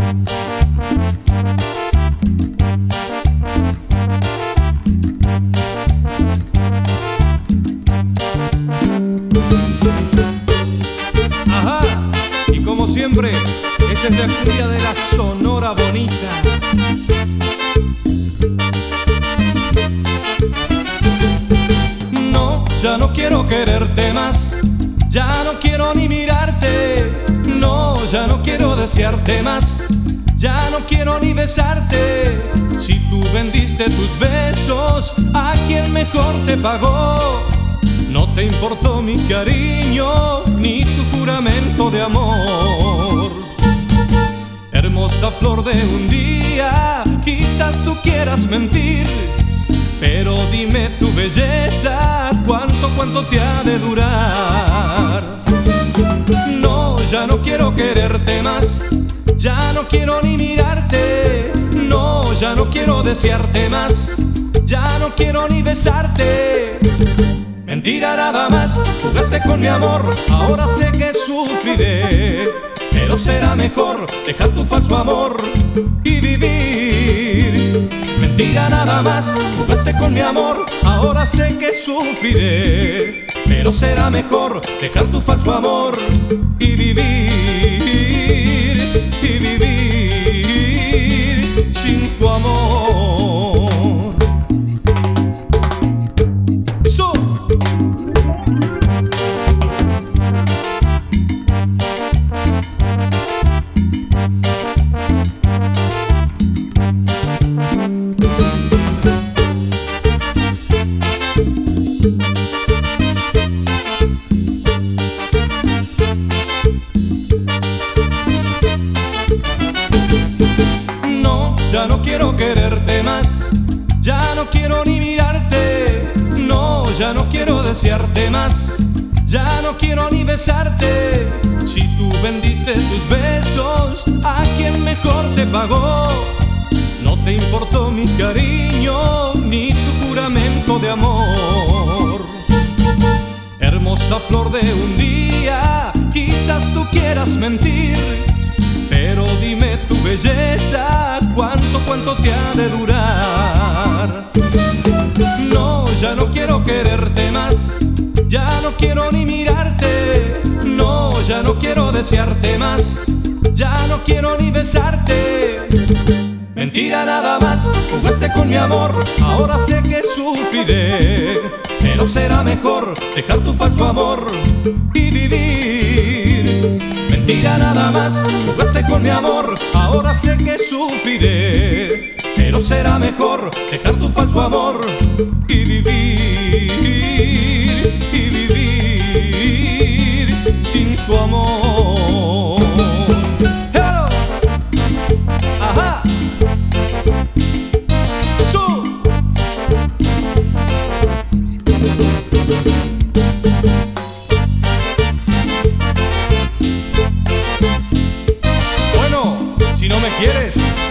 Ajá, y como siempre, esta es la cumbia de la Sonora Bonita. No, ya no quiero quererte más, ya no quiero ni mirarte. No, ya no quiero desearte más, ya no quiero ni besarte. Si tú vendiste tus besos a quien mejor te pagó, no te importó mi cariño ni tu juramento de amor. Hermosa flor de un día, quizás tú quieras mentir, pero dime tu belleza, cuánto te ha de durar. No, ya no quiero quererte más, ya no quiero ni mirarte. No, ya no quiero desearte más, ya no quiero ni besarte. Mentira nada más, jugaste con mi amor, ahora sé que sufriré. Pero será mejor dejar tu falso amor y vivir. Mentira nada más, jugaste con mi amor, ahora sé que sufriré. Pero será mejor dejar tu falso amor y vivir. Y vivir sin tu amor. ¡Eso! Ya no quiero quererte más, ya no quiero ni mirarte. No, ya no quiero desearte más, ya no quiero ni besarte. Si tú vendiste tus besos a quien mejor te pagó, no te importó mi cariño ni tu juramento de amor. Hermosa flor de un día, quizás tú quieras mentir, pero dime tu belleza, cuánto te ha de durar. No, ya no quiero quererte más, ya no quiero ni mirarte. No, ya no quiero desearte más, ya no quiero ni besarte. Mentira nada más, jugaste con mi amor, ahora sé que sufriré. Pero será mejor dejar tu falso amor y vivir. Mentira nada más, jugaste con mi amor, ahora sé que sufriré. Pero será mejor dejar tu falso amor y vivir. Y vivir sin tu amor. ¡Hello! ¡Ajá! Bueno, si no me quieres,